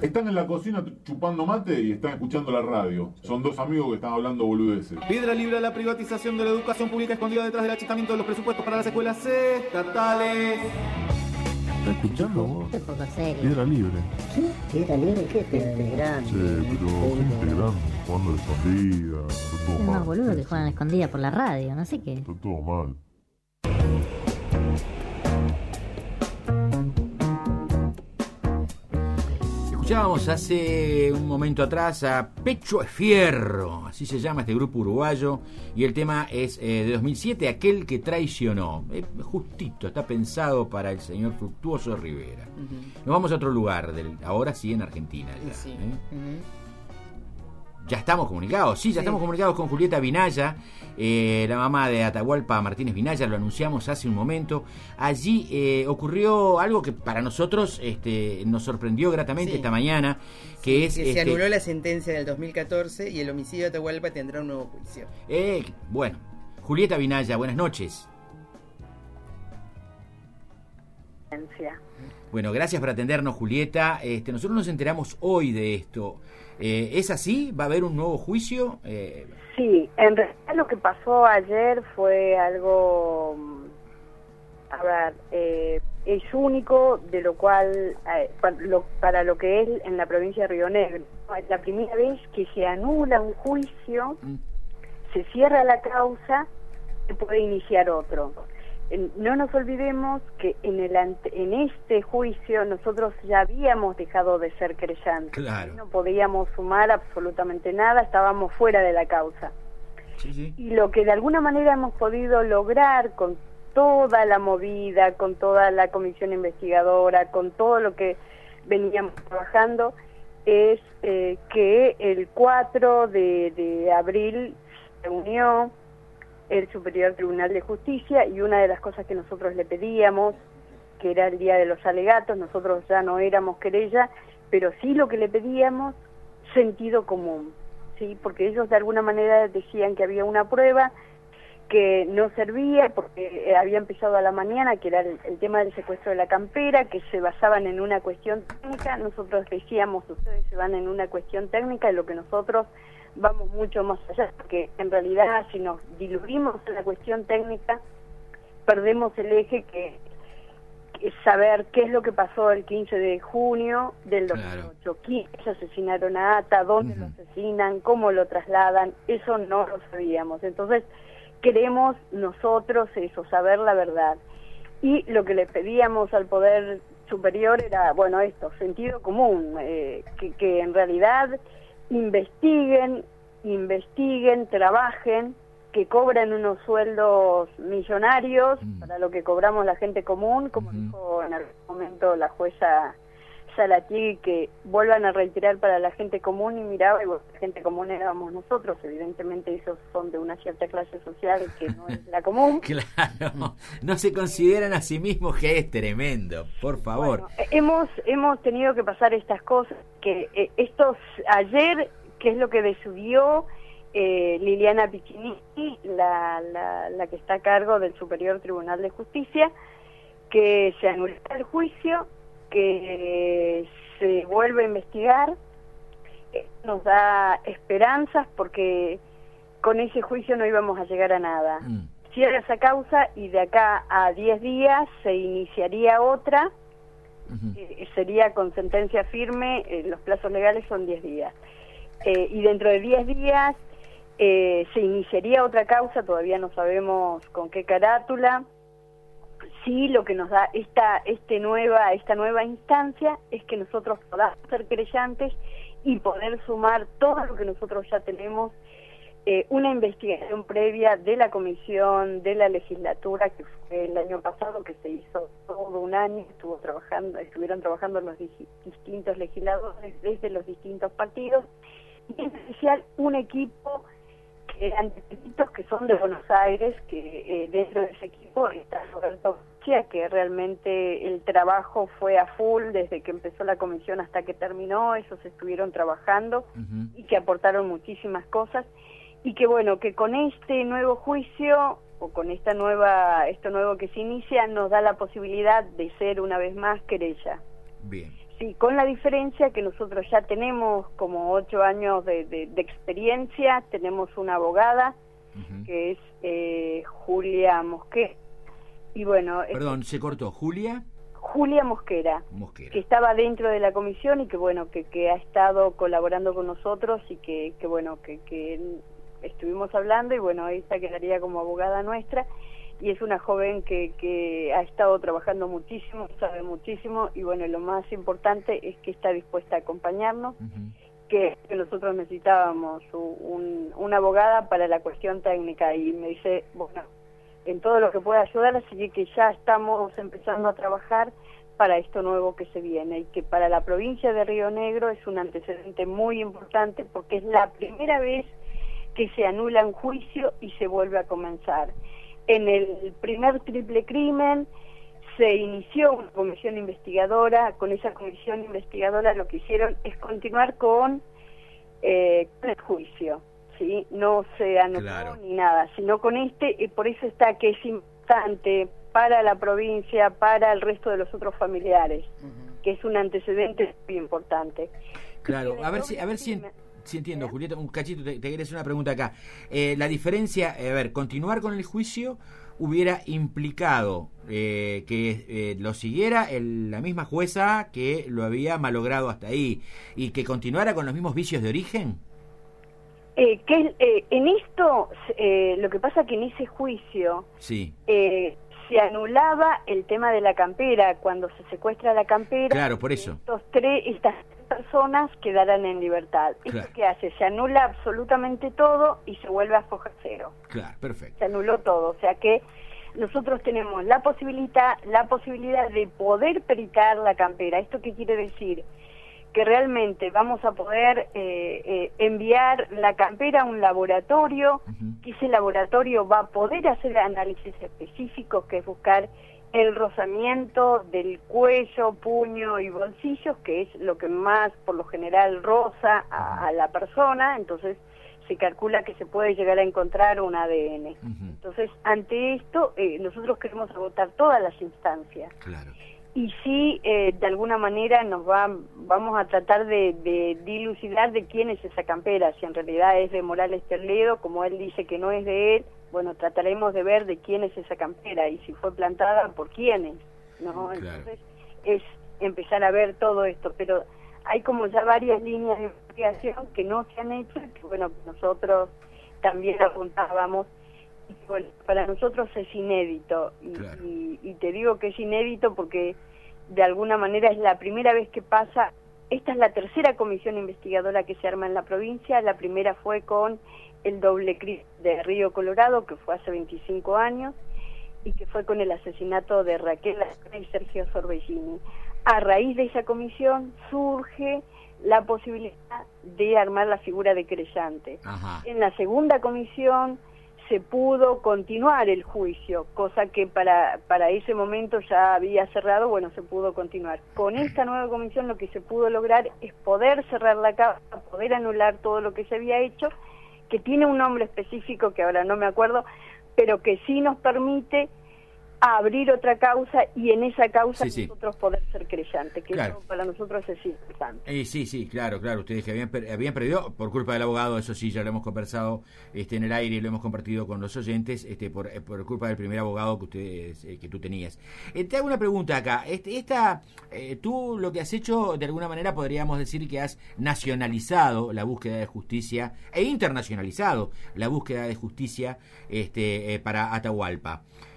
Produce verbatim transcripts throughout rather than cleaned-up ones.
Están en la cocina chupando mate y están escuchando la radio. Son dos amigos que están hablando boludeces. Piedra libre a la privatización de la educación pública escondida detrás del achicamiento de los presupuestos para las escuelas estatales. ¿Estás escuchando vos? Qué poco serio. Piedra libre. ¿Qué? ¿Piedra libre? ¿Qué piedra libre grande? Sí, pero gente grande, jugando a la escondida. Está todo Es más mal. boludo que juegan a la escondida por la radio, no sé qué. Está todo mal. Escuchábamos hace un momento atrás a Pecho es Fierro, así se llama este grupo uruguayo, y el tema es eh, de dos mil siete, Aquel que traicionó. Eh, justito, está pensado para el señor Fructuoso Rivera. Uh-huh. Nos vamos a otro lugar, del, ahora sí en Argentina. Ya, sí. ¿eh? Uh-huh. Ya estamos comunicados, sí, ya sí. estamos comunicados con Julieta Vinaya, eh, la mamá de Atahualpa Martínez Vinaya, lo anunciamos hace un momento. Allí eh, ocurrió algo que para nosotros este, nos sorprendió gratamente sí. esta mañana, que sí, es... que se este, anuló la sentencia del dos mil catorce y el homicidio de Atahualpa tendrá un nuevo juicio. Eh, bueno, Julieta Vinaya, buenas noches. Bueno, gracias por atendernos, Julieta. Este, nosotros nos enteramos hoy de esto. Eh, ¿Es así? ¿Va a haber un nuevo juicio? Eh... Sí, en realidad lo que pasó ayer fue algo, a ver, eh, es único, de lo cual, eh, para, lo, para lo que es en la provincia de Río Negro. Es la primera vez que se anula un juicio, mm. se cierra la causa, se puede iniciar otro. No nos olvidemos que en el ante, en este juicio nosotros ya habíamos dejado de ser creyentes. Claro. No podíamos sumar absolutamente nada, estábamos fuera de la causa. Sí, sí. Y lo que de alguna manera hemos podido lograr con toda la movida, con toda la comisión investigadora, con todo lo que veníamos trabajando, es eh, que el cuatro de abril se reunió el Superior Tribunal de Justicia, y una de las cosas que nosotros le pedíamos, que era el día de los alegatos, nosotros ya no éramos querella, pero sí lo que le pedíamos, sentido común, sí, porque ellos de alguna manera decían que había una prueba que no servía porque había empezado a la mañana, que era el, el tema del secuestro de la campera, que se basaban en una cuestión técnica. Nosotros decíamos, ustedes se van en una cuestión técnica, y lo que nosotros vamos mucho más allá, porque en realidad si nos diluimos en la cuestión técnica, perdemos el eje que, que es saber qué es lo que pasó el quince de junio del dos mil ocho, claro. ¿Quiénes asesinaron a Ata? ¿Dónde uh-huh. lo asesinan? ¿Cómo lo trasladan? Eso no lo sabíamos. Entonces queremos nosotros eso, saber la verdad. Y lo que le pedíamos al Poder Superior era, bueno, esto, sentido común, eh, que, que en realidad investiguen, investiguen, trabajen, que cobren unos sueldos millonarios mm. para lo que cobramos la gente común, como uh-huh. dijo en algún momento la jueza Salatiegui, que vuelvan a retirar para la gente común, y miraba, y bueno, la gente común éramos nosotros, evidentemente ellos son de una cierta clase social que no es la común. Claro, no se consideran a sí mismos, que es tremendo, por favor. Bueno, hemos, hemos tenido que pasar estas cosas, que eh, estos, ayer, que es lo que decidió eh, Liliana Piccinini, la, la, la que está a cargo del Superior Tribunal de Justicia, que se anuló el juicio, que se vuelve a investigar. Nos da esperanzas porque con ese juicio no íbamos a llegar a nada. Mm. Cierra esa causa y de acá a diez días se iniciaría otra, uh-huh. eh, sería con sentencia firme, eh, los plazos legales son diez días. Eh, y dentro de diez días eh, se iniciaría otra causa, todavía no sabemos con qué carátula. Sí, lo que nos da esta este nueva esta nueva instancia es que nosotros podamos ser creyentes y poder sumar todo lo que nosotros ya tenemos, eh, una investigación previa de la comisión de la legislatura, que fue el año pasado, que se hizo todo un año, estuvo trabajando, estuvieron trabajando los di- distintos legisladores desde los distintos partidos, y en especial un equipo que eran pequeñitos, que son de Buenos Aires, que eh, dentro de ese equipo está Roberto García, que realmente el trabajo fue a full desde que empezó la comisión hasta que terminó. Ellos estuvieron trabajando uh-huh. y que aportaron muchísimas cosas, y que bueno, que con este nuevo juicio o con esta nueva esto nuevo que se inicia nos da la posibilidad de ser una vez más querella. Bien. sí, con la diferencia que nosotros ya tenemos como ocho años de, de, de experiencia, tenemos una abogada, uh-huh. que es eh, Julia Mosquera, y bueno... Perdón, se cortó, ¿Julia? Julia Mosquera, Mosquera, que estaba dentro de la comisión y que bueno, que, que ha estado colaborando con nosotros y que, que bueno, que, que estuvimos hablando y bueno, ella quedaría como abogada nuestra. Y es una joven que, que ha estado trabajando muchísimo, sabe muchísimo, y bueno, lo más importante es que está dispuesta a acompañarnos, uh-huh. que, que nosotros necesitábamos un, una abogada para la cuestión técnica, y me dice, bueno, en todo lo que pueda ayudar, así que ya estamos empezando a trabajar para esto nuevo que se viene, y que para la provincia de Río Negro es un antecedente muy importante, porque es la primera vez que se anula un juicio y se vuelve a comenzar. En el primer triple crimen se inició una comisión investigadora. Con esa comisión investigadora lo que hicieron es continuar con, eh, con el juicio, ¿sí? No se anuló claro. ni nada, sino con este, y por eso está que es importante para la provincia, para el resto de los otros familiares, uh-huh. que es un antecedente muy importante. Claro, a ver si... A ver si... Sí, entiendo, ¿Eh? Julieta, un cachito, te, te quería hacer una pregunta acá. Eh, la diferencia, a ver, continuar con el juicio hubiera implicado eh, que eh, lo siguiera el, la misma jueza que lo había malogrado hasta ahí, y que continuara con los mismos vicios de origen. Eh, que eh, en esto, eh, lo que pasa que en ese juicio sí. eh, se anulaba el tema de la campera, cuando se secuestra la campera. Claro, por eso. Estos tres, estas personas quedarán en libertad. Claro. ¿Esto qué hace? Se anula absolutamente todo y se vuelve a foja cero. Claro, perfecto. Se anuló todo, o sea que nosotros tenemos la posibilidad, la posibilidad de poder peritar la campera. ¿Esto qué quiere decir? Que realmente vamos a poder eh, eh, enviar la campera a un laboratorio, uh-huh. que ese laboratorio va a poder hacer análisis específicos, que es buscar el rozamiento del cuello, puño y bolsillos, que es lo que más por lo general roza a, a la persona. Entonces se calcula que se puede llegar a encontrar un A D N. Uh-huh. Entonces, ante esto, eh, nosotros queremos agotar todas las instancias. Claro. Y sí, eh, de alguna manera nos va, vamos a tratar de, de dilucidar de quién es esa campera, si en realidad es de Morales Terledo, como él dice que no es de él. Bueno, trataremos de ver de quién es esa campera y si fue plantada por quiénes, ¿no? Claro. Entonces es empezar a ver todo esto, pero hay como ya varias líneas de investigación que no se han hecho, que bueno, nosotros también apuntábamos, y bueno, para nosotros es inédito, y, claro. y, y te digo que es inédito porque de alguna manera es la primera vez que pasa. Esta es la tercera comisión investigadora que se arma en la provincia. La primera fue con el doble crimen de Río Colorado, que fue hace veinticinco años, y que fue con el asesinato de Raquel y Sergio Sorbellini. A raíz de esa comisión surge la posibilidad de armar la figura de querellante. Ajá. En la segunda comisión se pudo continuar el juicio, cosa que para, para ese momento ya había cerrado. Bueno, se pudo continuar. Con esta nueva comisión lo que se pudo lograr es poder cerrar la causa, poder anular todo lo que se había hecho, que tiene un nombre específico que ahora no me acuerdo, pero que sí nos permite abrir otra causa y en esa causa sí, nosotros sí. poder ser creyente, que claro. eso para nosotros es importante. Eh, sí, sí, claro, claro, ustedes que habían, habían perdido por culpa del abogado, eso sí, ya lo hemos conversado este, en el aire y lo hemos compartido con los oyentes, este, por, por culpa del primer abogado que ustedes eh, que tú tenías. Eh, te hago una pregunta acá, este, esta, eh, tú lo que has hecho, de alguna manera podríamos decir que has nacionalizado la búsqueda de justicia e internacionalizado la búsqueda de justicia este, eh, para Atahualpa.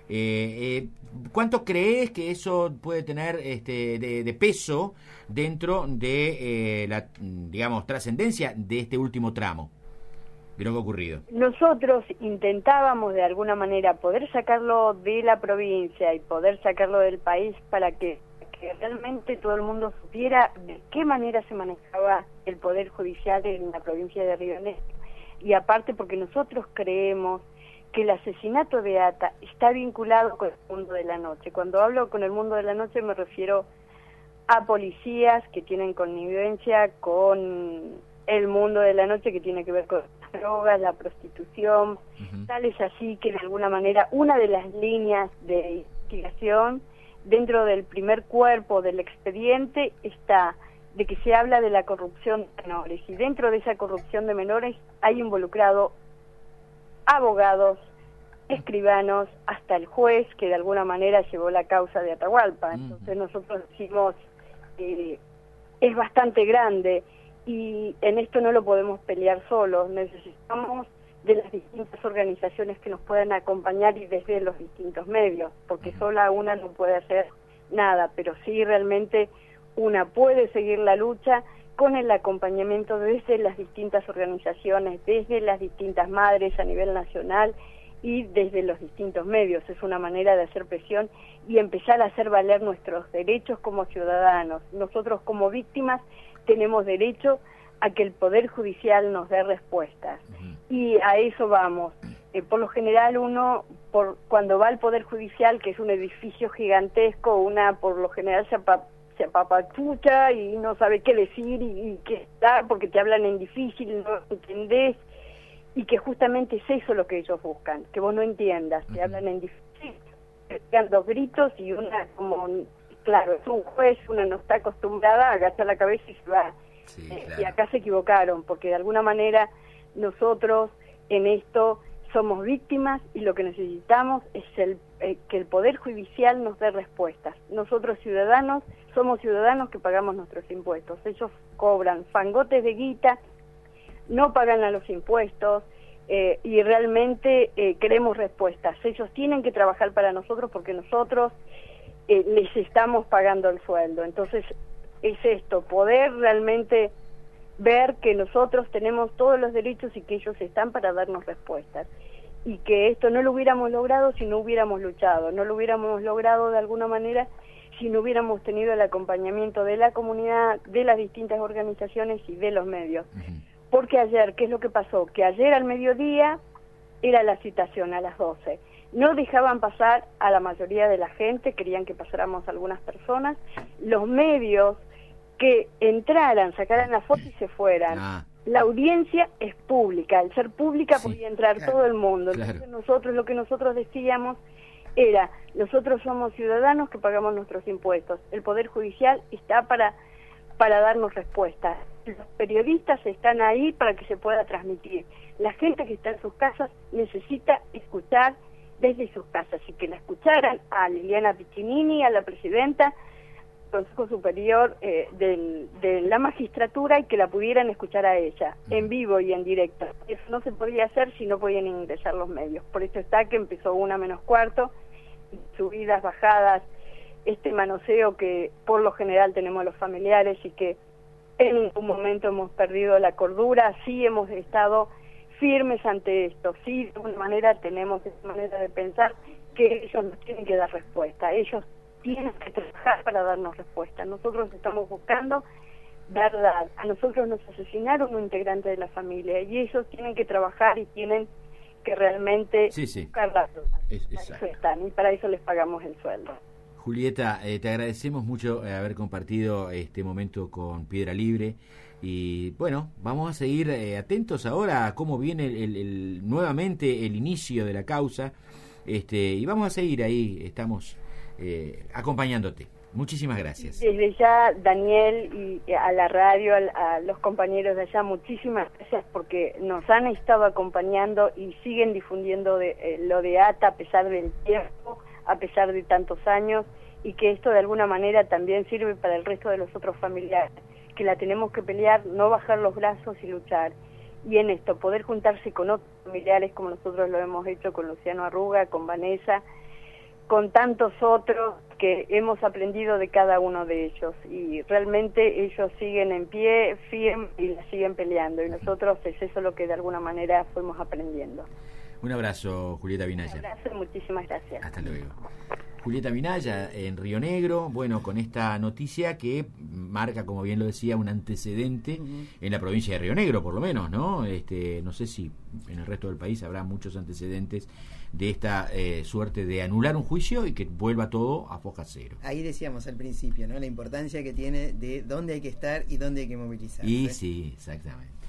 Eh, eh, ¿Cuánto crees que eso puede tener este, de, de peso dentro de eh, la, digamos, trascendencia de este último tramo de lo que ha ocurrido? Nosotros intentábamos de alguna manera poder sacarlo de la provincia y poder sacarlo del país para que, que realmente todo el mundo supiera de qué manera se manejaba el poder judicial en la provincia de Río Negro. Y aparte porque nosotros creemos que el asesinato de Ata está vinculado con el mundo de la noche. Cuando hablo con el mundo de la noche me refiero a policías que tienen connivencia con el mundo de la noche, que tiene que ver con las drogas, la prostitución. Uh-huh. Tal es así que de alguna manera una de las líneas de investigación dentro del primer cuerpo del expediente está de que se habla de la corrupción de menores, y dentro de esa corrupción de menores hay involucrado abogados, escribanos, hasta el juez que de alguna manera llevó la causa de Atahualpa. Entonces nosotros decimos, eh, es bastante grande, y en esto no lo podemos pelear solos, necesitamos de las distintas organizaciones que nos puedan acompañar y desde los distintos medios, porque sola una no puede hacer nada, pero sí realmente una puede seguir la lucha con el acompañamiento desde las distintas organizaciones, desde las distintas madres a nivel nacional y desde los distintos medios. Es una manera de hacer presión y empezar a hacer valer nuestros derechos como ciudadanos. Nosotros como víctimas tenemos derecho a que el Poder Judicial nos dé respuestas. Y a eso vamos. Eh, por lo general uno, por cuando va al Poder Judicial, que es un edificio gigantesco, una por lo general se, apa, se apapachucha y no sabe qué decir y, y qué dar, porque te hablan en difícil, no entendés, y que justamente es eso lo que ellos buscan, que vos no entiendas, te hablan en difícil, te pegan dos gritos y una como, claro, es un juez, una no está acostumbrada a agachar la cabeza y se va. Sí, claro. Y acá se equivocaron, porque de alguna manera nosotros en esto somos víctimas y lo que necesitamos es el, eh, que el Poder Judicial nos dé respuestas. Nosotros ciudadanos somos ciudadanos que pagamos nuestros impuestos. Ellos cobran fangotes de guita, no pagan a los impuestos eh, y realmente eh, queremos respuestas. Ellos tienen que trabajar para nosotros porque nosotros eh, les estamos pagando el sueldo. Entonces es esto, poder realmente ver que nosotros tenemos todos los derechos y que ellos están para darnos respuestas, y que esto no lo hubiéramos logrado si no hubiéramos luchado, no lo hubiéramos logrado de alguna manera si no hubiéramos tenido el acompañamiento de la comunidad, de las distintas organizaciones y de los medios. Uh-huh. Porque ayer, ¿qué es lo que pasó? Que ayer al mediodía era la citación a las doce. No dejaban pasar a la mayoría de la gente, querían que pasáramos algunas personas. Los medios que entraran, sacaran la foto y se fueran. Ah. La audiencia es pública, al ser pública sí, podía entrar claro, todo el mundo. Entonces claro. nosotros, lo que nosotros decíamos era, nosotros somos ciudadanos que pagamos nuestros impuestos, el Poder Judicial está para, para darnos respuestas, los periodistas están ahí para que se pueda transmitir, la gente que está en sus casas necesita escuchar desde sus casas, y que la escucharan a Liliana Piccinini, a la presidenta Consejo Superior eh, del, de la Magistratura, y que la pudieran escuchar a ella, en vivo y en directo. Eso no se podía hacer si no podían ingresar los medios. Por eso está que empezó una menos cuarto, subidas, bajadas, este manoseo que por lo general tenemos los familiares y que en ningún momento hemos perdido la cordura, sí hemos estado firmes ante esto, sí de alguna manera tenemos esa manera de pensar que ellos nos tienen que dar respuesta, ellos tienen que trabajar para darnos respuesta. Nosotros estamos buscando verdad. A nosotros nos asesinaron un integrante de la familia y ellos tienen que trabajar y tienen que realmente sí, sí. buscar la verdad. Es, para eso están y para eso les pagamos el sueldo. Julieta, eh, te agradecemos mucho eh, haber compartido este momento con Piedra Libre y bueno, vamos a seguir eh, atentos ahora a cómo viene el, el, el, nuevamente el inicio de la causa este y vamos a seguir ahí, estamos Eh, acompañándote. Muchísimas gracias. Desde ya, Daniel, y a la radio, a, a los compañeros de allá, muchísimas gracias porque nos han estado acompañando y siguen difundiendo de, eh, lo de A T A a pesar del tiempo, a pesar de tantos años, y que esto de alguna manera también sirve para el resto de los otros familiares, que la tenemos que pelear, no bajar los brazos y luchar. Y en esto, poder juntarse con otros familiares como nosotros lo hemos hecho con Luciano Arruga, con Vanessa, con tantos otros que hemos aprendido de cada uno de ellos y realmente ellos siguen en pie, firmes y la siguen peleando y nosotros es eso lo que de alguna manera fuimos aprendiendo. Un abrazo, Julieta Minaya. Un abrazo, muchísimas gracias. Hasta luego. Julieta Minaya en Río Negro, bueno, con esta noticia que marca, como bien lo decía, un antecedente uh-huh. en la provincia de Río Negro, por lo menos, ¿no? Este, no sé si en el resto del país habrá muchos antecedentes de esta eh, suerte de anular un juicio y que vuelva todo a foja cero. Ahí decíamos al principio, ¿no? La importancia que tiene de dónde hay que estar y dónde hay que movilizar. Y sí, exactamente.